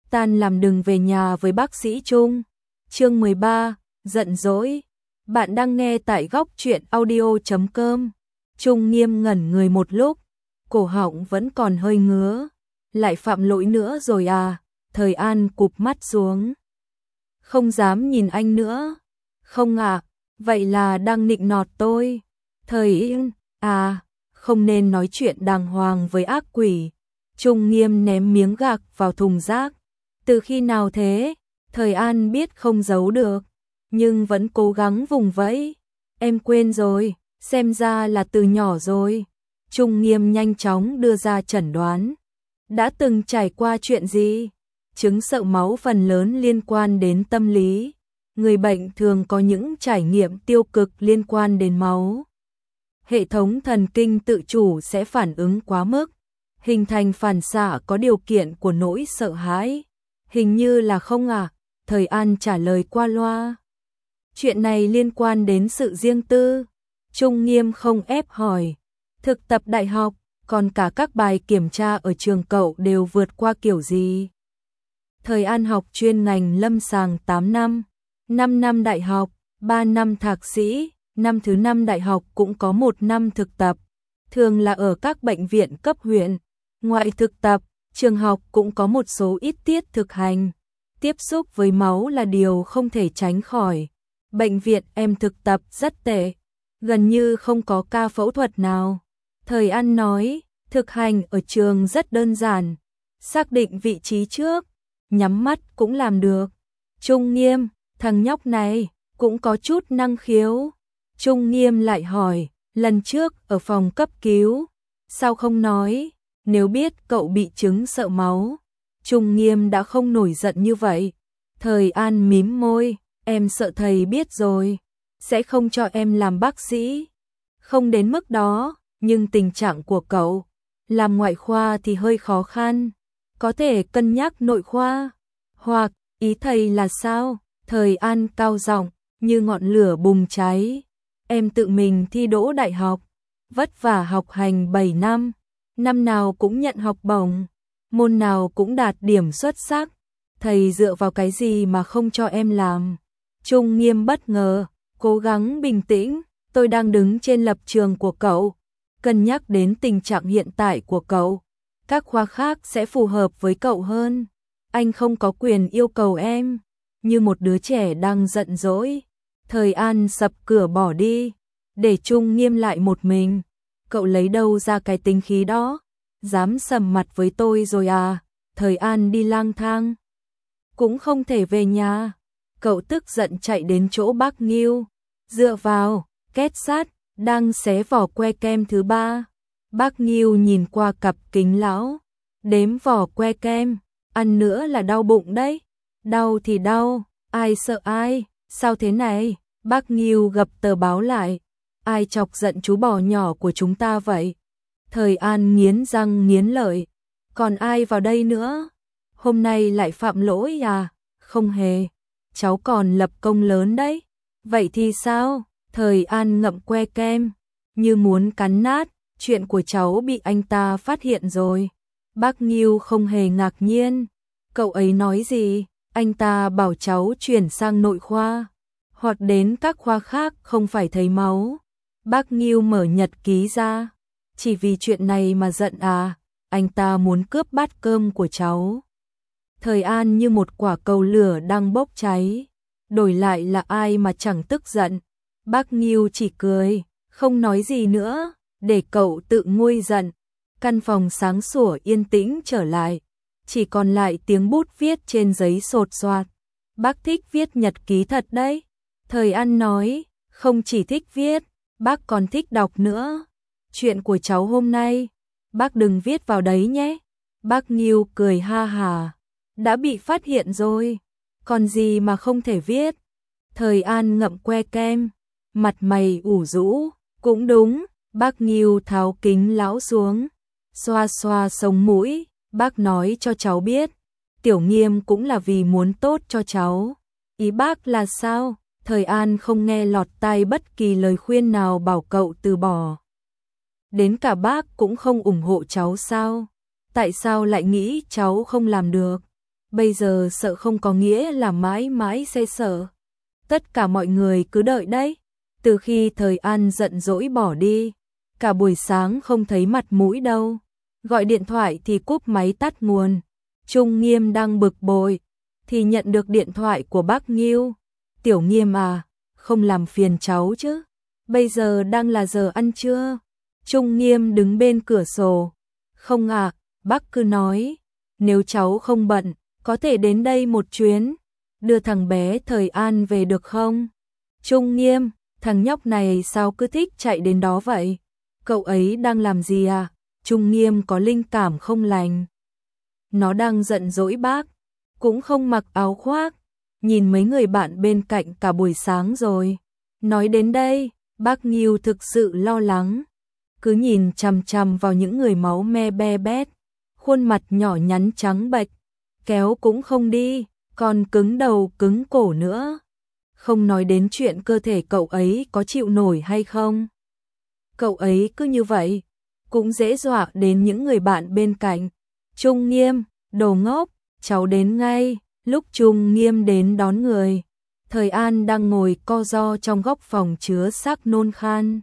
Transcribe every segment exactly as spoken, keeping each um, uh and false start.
tan làm đừng về nhà với bác sĩ Trung. Chương mười ba, giận dỗi. Bạn đang nghe tại góc truyện audio chấm com. Trung Nghiêm ngẩn người một lúc, cổ họng vẫn còn hơi ngứa. Lại phạm lỗi nữa rồi à? Thời An cụp mắt xuống. Không dám nhìn anh nữa. Không ạ, à, vậy là đang nịnh nọt tôi. Thời Yên, à, không nên nói chuyện đàng hoàng với ác quỷ. Trung Nghiêm ném miếng gạc vào thùng rác. Từ khi nào thế? Thời An biết không giấu được, nhưng vẫn cố gắng vùng vẫy. Em quên rồi, xem ra là từ nhỏ rồi. Trung Nghiêm nhanh chóng đưa ra chẩn đoán. Đã từng trải qua chuyện gì? Chứng sợ máu phần lớn liên quan đến tâm lý. Người bệnh thường có những trải nghiệm tiêu cực liên quan đến máu. Hệ thống thần kinh tự chủ sẽ phản ứng quá mức, hình thành phản xạ có điều kiện của nỗi sợ hãi. Hình như là không à? Thời An trả lời qua loa. Chuyện này liên quan đến sự riêng tư. Trung Nghiêm không ép hỏi. Thực tập đại học, còn cả các bài kiểm tra ở trường cậu đều vượt qua kiểu gì? Thời An học chuyên ngành lâm sàng tám năm, năm năm đại học, ba năm thạc sĩ, năm thứ năm đại học cũng có một năm thực tập, thường là ở các bệnh viện cấp huyện. Ngoài thực tập, trường học cũng có một số ít tiết thực hành. Tiếp xúc với máu là điều không thể tránh khỏi. Bệnh viện em thực tập rất tệ, gần như không có ca phẫu thuật nào. Thời An nói, thực hành ở trường rất đơn giản. Xác định vị trí trước, nhắm mắt cũng làm được. Trung Nghiêm, thằng nhóc này cũng có chút năng khiếu. Trung Nghiêm lại hỏi, lần trước ở phòng cấp cứu, sao không nói? Nếu biết cậu bị chứng sợ máu, Trung Nghiêm đã không nổi giận như vậy. Thời An mím môi, em sợ thầy biết rồi, sẽ không cho em làm bác sĩ. Không đến mức đó, nhưng tình trạng của cậu, làm ngoại khoa thì hơi khó khăn. Có thể cân nhắc nội khoa. Hoặc, ý thầy là sao? Thời An cao giọng, như ngọn lửa bùng cháy. Em tự mình thi đỗ đại học, vất vả học hành bảy năm, năm nào cũng nhận học bổng, môn nào cũng đạt điểm xuất sắc. Thầy dựa vào cái gì mà không cho em làm? Trung Nghiêm bất ngờ, cố gắng bình tĩnh, tôi đang đứng trên lập trường của cậu, cân nhắc đến tình trạng hiện tại của cậu. Các khoa khác sẽ phù hợp với cậu hơn. Anh không có quyền yêu cầu em. Như một đứa trẻ đang giận dỗi, Thời An sập cửa bỏ đi, để Trung Nghiêm lại một mình. Cậu lấy đâu ra cái tính khí đó? Dám sầm mặt với tôi rồi à? Thời An đi lang thang, cũng không thể về nhà. Cậu tức giận chạy đến chỗ bác Nghiêu, dựa vào két sắt, đang xé vỏ que kem thứ ba. Bác Nghiêu nhìn qua cặp kính lão, đếm vỏ que kem, ăn nữa là đau bụng đấy. Đau thì đau, ai sợ ai, sao thế này? Bác Nghiêu gập tờ báo lại, ai chọc giận chú bò nhỏ của chúng ta vậy? Thời An nghiến răng nghiến lợi, còn ai vào đây nữa? Hôm nay lại phạm lỗi à? Không hề, cháu còn lập công lớn đấy. Vậy thì sao? Thời An ngậm que kem, như muốn cắn nát. Chuyện của cháu bị anh ta phát hiện rồi. Bác Nghiêu không hề ngạc nhiên. Cậu ấy nói gì? Anh ta bảo cháu chuyển sang nội khoa, hoặc đến các khoa khác không phải thấy máu. Bác Nghiêu mở nhật ký ra. Chỉ vì chuyện này mà giận à? Anh ta muốn cướp bát cơm của cháu. Thời An như một quả cầu lửa đang bốc cháy. Đổi lại là ai mà chẳng tức giận. Bác Nghiêu chỉ cười, không nói gì nữa, để cậu tự nguôi giận. Căn phòng sáng sủa yên tĩnh trở lại, chỉ còn lại tiếng bút viết trên giấy sột soạt. Bác thích viết nhật ký thật đấy. Thời An nói, không chỉ thích viết, bác còn thích đọc nữa. Chuyện của cháu hôm nay, bác đừng viết vào đấy nhé. Bác Nghiêu cười ha hà, đã bị phát hiện rồi, còn gì mà không thể viết. Thời An ngậm que kem, mặt mày ủ rũ, cũng đúng. Bác Nghiêu tháo kính lão xuống, xoa xoa sống mũi. Bác nói cho cháu biết, Tiểu Nghiêm cũng là vì muốn tốt cho cháu. Ý bác là sao? Thời An không nghe lọt tai bất kỳ lời khuyên nào bảo cậu từ bỏ. Đến cả bác cũng không ủng hộ cháu sao? Tại sao lại nghĩ cháu không làm được? bây giờ sợ không có nghĩa là mãi mãi sẽ sợ. Tất cả mọi người cứ đợi đấy. Từ khi Thời An giận dỗi bỏ đi, cả buổi sáng không thấy mặt mũi đâu. Gọi điện thoại thì cúp máy tắt nguồn. Trung Nghiêm đang bực bội, thì nhận được điện thoại của bác Nghiêu. Tiểu Nghiêm à, không làm phiền cháu chứ. Bây giờ đang là giờ ăn trưa. Trung Nghiêm đứng bên cửa sổ. Không ạ, à, bác cứ nói. Nếu cháu không bận, có thể đến đây một chuyến. Đưa thằng bé Thời An về được không? Trung Nghiêm, thằng nhóc này sao cứ thích chạy đến đó vậy? Cậu ấy đang làm gì à? Trung Nghiêm có linh cảm không lành. Nó đang giận dỗi bác, cũng không mặc áo khoác, nhìn mấy người bạn bên cạnh cả buổi sáng rồi. Nói đến đây, bác Nghiêu thực sự lo lắng, cứ nhìn chằm chằm vào những người máu me be bét, khuôn mặt nhỏ nhắn trắng bệch, kéo cũng không đi, còn cứng đầu cứng cổ nữa. Không nói đến chuyện cơ thể cậu ấy có chịu nổi hay không. Cậu ấy cứ như vậy, cũng dễ dọa đến những người bạn bên cạnh. Trung Nghiêm, đồ ngốc, cháu đến ngay. Lúc Trung Nghiêm đến đón người, Thời An đang ngồi co ro trong góc phòng chứa xác nôn khan.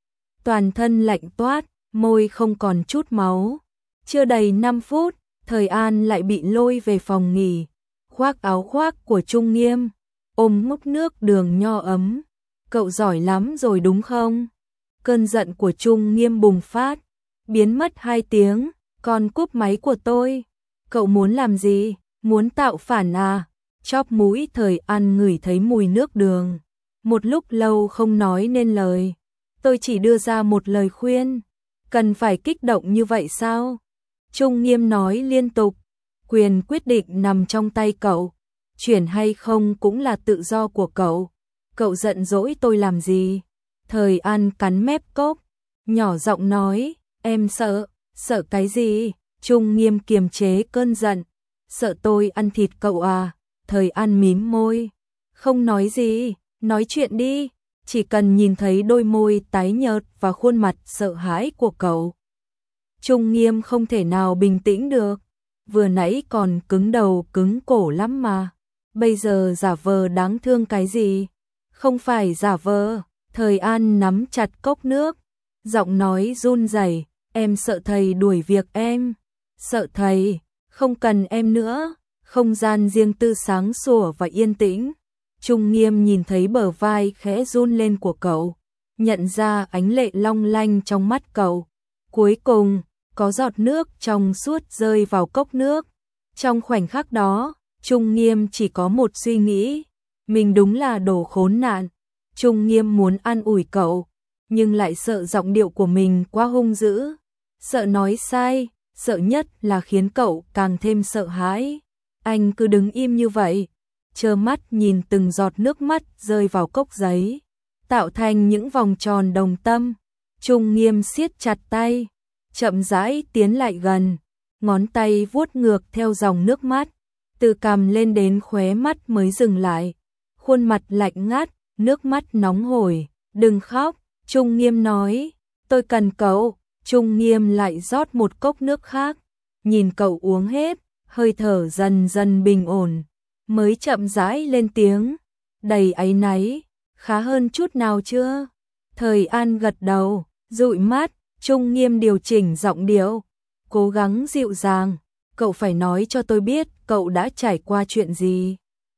Toàn thân lạnh toát, môi không còn chút máu. Chưa đầy năm phút, Thời An lại bị lôi về phòng nghỉ, khoác áo khoác của Trung Nghiêm, ôm múc nước đường nho ấm. Cậu giỏi lắm rồi đúng không? Cơn giận của Trung Nghiêm bùng phát, biến mất hai tiếng, còn cúp máy của tôi. Cậu muốn làm gì? Muốn tạo phản à? Chóp mũi Thời An ngửi thấy mùi nước đường. Một lúc lâu không nói nên lời. Tôi chỉ đưa ra một lời khuyên. Cần phải kích động như vậy sao? Trung Nghiêm nói liên tục. Quyền quyết định nằm trong tay cậu. Chuyển hay không cũng là tự do của cậu. Cậu giận dỗi tôi làm gì? Thời An cắn mép cốc, nhỏ giọng nói, em sợ. Sợ cái gì? Trung Nghiêm kiềm chế cơn giận. Sợ tôi ăn thịt cậu à? Thời An mím môi. Không nói gì, nói chuyện đi. Chỉ cần nhìn thấy đôi môi tái nhợt và khuôn mặt sợ hãi của cậu, Trung Nghiêm không thể nào bình tĩnh được. Vừa nãy còn cứng đầu cứng cổ lắm mà. Bây giờ giả vờ đáng thương cái gì? Không phải giả vờ. Thời An nắm chặt cốc nước, giọng nói run rẩy. Em sợ thầy đuổi việc em. Sợ thầy, không cần em nữa. Không gian riêng tư sáng sủa và yên tĩnh. Trung Nghiêm nhìn thấy bờ vai khẽ run lên của cậu, nhận ra ánh lệ long lanh trong mắt cậu. Cuối cùng, có giọt nước trong suốt rơi vào cốc nước. Trong khoảnh khắc đó, Trung Nghiêm chỉ có một suy nghĩ. Mình đúng là đồ khốn nạn. Trung Nghiêm muốn an ủi cậu, nhưng lại sợ giọng điệu của mình quá hung dữ. Sợ nói sai, sợ nhất là khiến cậu càng thêm sợ hãi. Anh cứ đứng im như vậy, trơ mắt nhìn từng giọt nước mắt rơi vào cốc giấy, tạo thành những vòng tròn đồng tâm. Trung Nghiêm siết chặt tay, chậm rãi tiến lại gần, ngón tay vuốt ngược theo dòng nước mắt, từ cằm lên đến khóe mắt mới dừng lại. Khuôn mặt lạnh ngắt, nước mắt nóng hổi. Đừng khóc, Trung Nghiêm nói, tôi cần cậu. Trung Nghiêm lại rót một cốc nước khác, nhìn cậu uống hết, hơi thở dần dần bình ổn, mới chậm rãi lên tiếng, đầy áy náy, khá hơn chút nào chưa? Thời An gật đầu, dụi mắt. Trung Nghiêm điều chỉnh giọng điệu, cố gắng dịu dàng, cậu phải nói cho tôi biết cậu đã trải qua chuyện gì.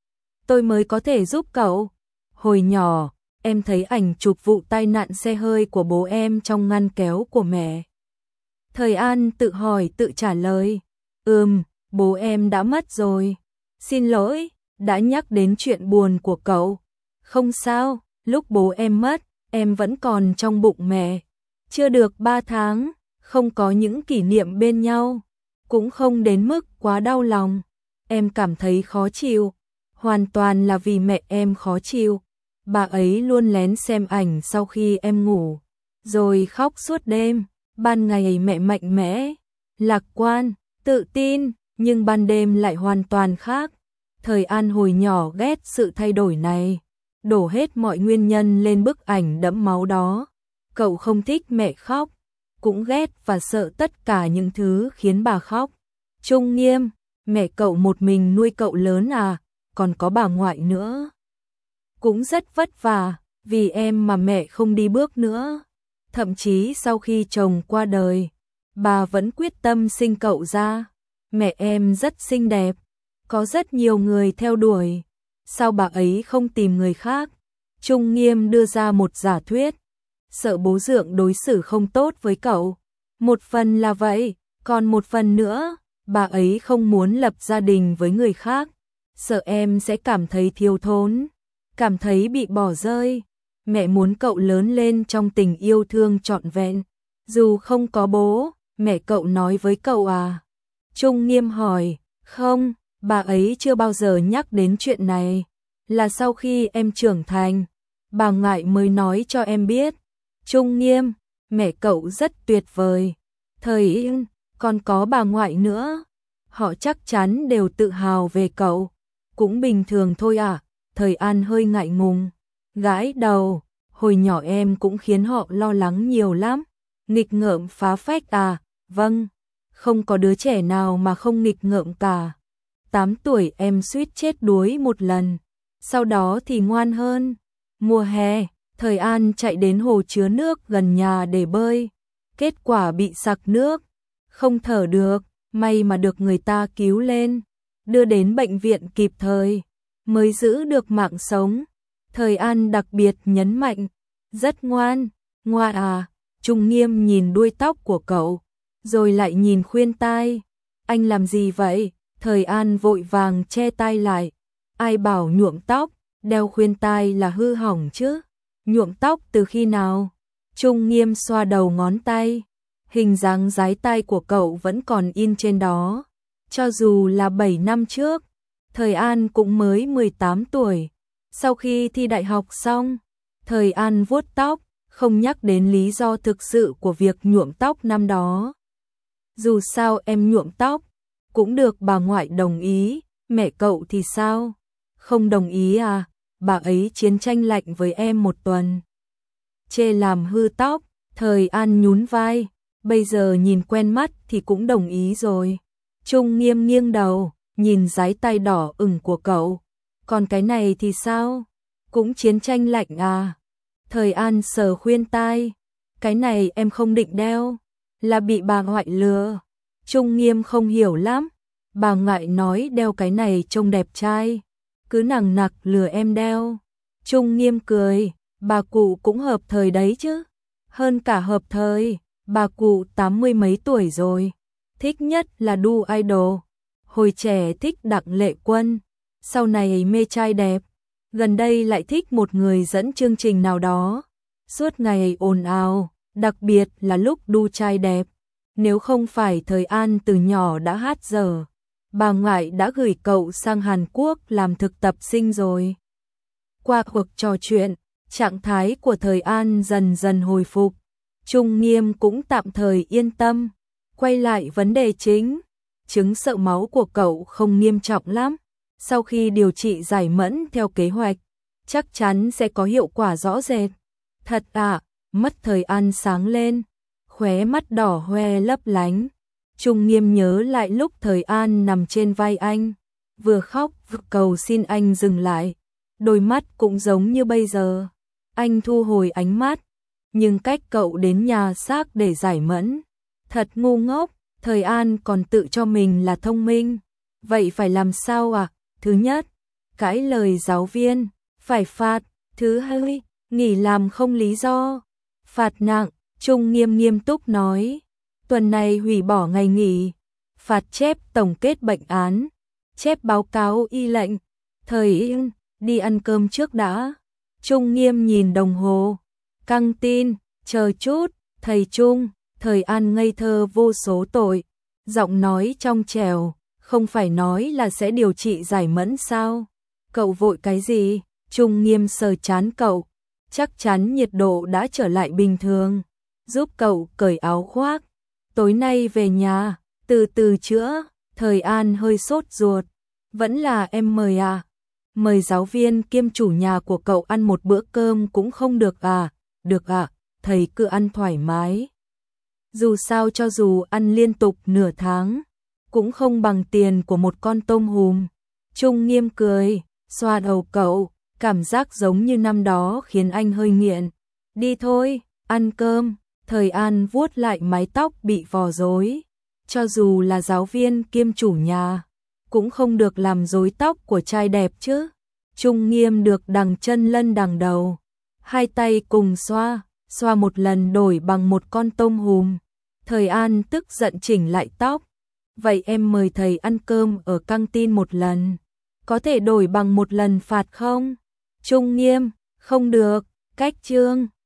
Tôi mới có thể giúp cậu. Hồi nhỏ, em thấy ảnh chụp vụ tai nạn xe hơi của bố em trong ngăn kéo của mẹ. Thời An tự hỏi tự trả lời, ừm, bố em đã mất rồi. Xin lỗi, đã nhắc đến chuyện buồn của cậu. Không sao, lúc bố em mất, em vẫn còn trong bụng mẹ. Chưa được ba tháng, không có những kỷ niệm bên nhau, cũng không đến mức quá đau lòng. Em cảm thấy khó chịu, hoàn toàn là vì mẹ em khó chịu. Bà ấy luôn lén xem ảnh sau khi em ngủ, rồi khóc suốt đêm. Ban ngày mẹ mạnh mẽ, lạc quan, tự tin, nhưng ban đêm lại hoàn toàn khác. Thời An hồi nhỏ ghét sự thay đổi này, đổ hết mọi nguyên nhân lên bức ảnh đẫm máu đó. Cậu không thích mẹ khóc, cũng ghét và sợ tất cả những thứ khiến bà khóc. Trung Nghiêm, mẹ cậu một mình nuôi cậu lớn à, còn có bà ngoại nữa. Cũng rất vất vả, vì em mà mẹ không đi bước nữa. Thậm chí sau khi chồng qua đời, bà vẫn quyết tâm sinh cậu ra. Mẹ em rất xinh đẹp, có rất nhiều người theo đuổi. Sao bà ấy không tìm người khác? Trung Nghiêm đưa ra một giả thuyết. Sợ bố dượng đối xử không tốt với cậu. Một phần là vậy, còn một phần nữa, bà ấy không muốn lập gia đình với người khác. Sợ em sẽ cảm thấy thiếu thốn, cảm thấy bị bỏ rơi. Mẹ muốn cậu lớn lên trong tình yêu thương trọn vẹn. Dù không có bố, mẹ cậu nói với cậu à? Trung Nghiêm hỏi, không, bà ấy chưa bao giờ nhắc đến chuyện này. Là sau khi em trưởng thành, bà ngoại mới nói cho em biết. Trung Nghiêm, mẹ cậu rất tuyệt vời. Thời Yên, còn có bà ngoại nữa. Họ chắc chắn đều tự hào về cậu. Cũng bình thường thôi à? Thời An hơi ngại ngùng, gãi đầu. Hồi nhỏ em cũng khiến họ lo lắng nhiều lắm. Nghịch ngợm phá phách à? Vâng, không có đứa trẻ nào mà không nghịch ngợm cả. Tám tuổi em suýt chết đuối một lần, sau đó thì ngoan hơn. Mùa hè, Thời An chạy đến hồ chứa nước gần nhà để bơi. Kết quả bị sặc nước, không thở được, may mà được người ta cứu lên, đưa đến bệnh viện kịp thời, mới giữ được mạng sống. Thời An đặc biệt nhấn mạnh, rất ngoan, ngoan à. Trung Nghiêm nhìn đuôi tóc của cậu, rồi lại nhìn khuyên tai. Anh làm gì vậy? Thời An vội vàng che tai lại. Ai bảo nhuộm tóc, đeo khuyên tai là hư hỏng chứ? Nhuộm tóc từ khi nào? Trung Nghiêm xoa đầu ngón tay. Hình dáng dái tai của cậu vẫn còn in trên đó. Cho dù là bảy năm trước, Thời An cũng mới mười tám tuổi. Sau khi thi đại học xong, Thời An vuốt tóc, không nhắc đến lý do thực sự của việc nhuộm tóc năm đó. Dù sao em nhuộm tóc, cũng được bà ngoại đồng ý, mẹ cậu thì sao? Không đồng ý à? Bà ấy chiến tranh lạnh với em một tuần. Chê làm hư tóc, Thời An nhún vai, bây giờ nhìn quen mắt thì cũng đồng ý rồi. Trung Nghiêm nghiêng đầu, nhìn dái tai đỏ ửng của cậu. Còn cái này thì sao? Cũng chiến tranh lạnh à? Thời An sờ khuyên tai, cái này em không định đeo, là bị bà ngoại lừa. Trung Nghiêm không hiểu lắm, bà ngoại nói đeo cái này trông đẹp trai, cứ nằng nặc lừa em đeo. Trung Nghiêm cười, bà cụ cũng hợp thời đấy chứ, hơn cả hợp thời, bà cụ tám mươi mấy tuổi rồi, thích nhất là đu idol. Hồi trẻ thích Đặng Lệ Quân, sau này mê trai đẹp, gần đây lại thích một người dẫn chương trình nào đó, suốt ngày ồn ào, đặc biệt là lúc đu trai đẹp. Nếu không phải Thời An từ nhỏ đã hát dở, bà ngoại đã gửi cậu sang Hàn Quốc làm thực tập sinh rồi. Qua cuộc trò chuyện, trạng thái của Thời An dần dần hồi phục. Trung Nghiêm cũng tạm thời yên tâm. Quay lại vấn đề chính, chứng sợ máu của cậu không nghiêm trọng lắm. Sau khi điều trị giải mẫn theo kế hoạch, chắc chắn sẽ có hiệu quả rõ rệt. Thật à? Mắt Thời An sáng lên, khóe mắt đỏ hoe lấp lánh. Trung Nghiêm nhớ lại lúc Thời An nằm trên vai anh, vừa khóc vừa cầu xin anh dừng lại. Đôi mắt cũng giống như bây giờ. Anh thu hồi ánh mắt, nhưng cách cậu đến nhà xác để giải mẫn. Thật ngu ngốc, Thời An còn tự cho mình là thông minh. Vậy phải làm sao à? Thứ nhất, cãi lời giáo viên, phải phạt. Thứ hai, nghỉ làm không lý do, phạt nặng. Trung Nghiêm nghiêm túc nói, tuần này hủy bỏ ngày nghỉ, phạt chép tổng kết bệnh án, chép báo cáo y lệnh. Thời Yên, đi ăn cơm trước đã. Trung Nghiêm nhìn đồng hồ, căng tin, chờ chút. Thầy Trung. Thời An ngây thơ vô số tội, giọng nói trong trẻo, không phải nói là sẽ điều trị giải mẫn sao? Cậu vội cái gì? Trung Nghiêm sờ chán cậu, chắc chắn nhiệt độ đã trở lại bình thường, giúp cậu cởi áo khoác. Tối nay về nhà, từ từ chữa. Thời An hơi sốt ruột, vẫn là em mời à? Mời giáo viên kiêm chủ nhà của cậu ăn một bữa cơm cũng không được à? Được ạ, à, thầy cứ ăn thoải mái. Dù sao cho dù ăn liên tục nửa tháng, cũng không bằng tiền của một con tôm hùm. Trung Nghiêm cười, xoa đầu cậu, cảm giác giống như năm đó khiến anh hơi nghiện. Đi thôi, ăn cơm. Thời An vuốt lại mái tóc bị vò rối. Cho dù là giáo viên kiêm chủ nhà, cũng không được làm rối tóc của trai đẹp chứ. Trung Nghiêm được đằng chân lân đằng đầu, hai tay cùng xoa, xoa một lần đổi bằng một con tôm hùm. Thời An tức giận chỉnh lại tóc. Vậy em mời thầy ăn cơm ở căng tin một lần, có thể đổi bằng một lần phạt không? Trung Nghiêm, không được, cách chương.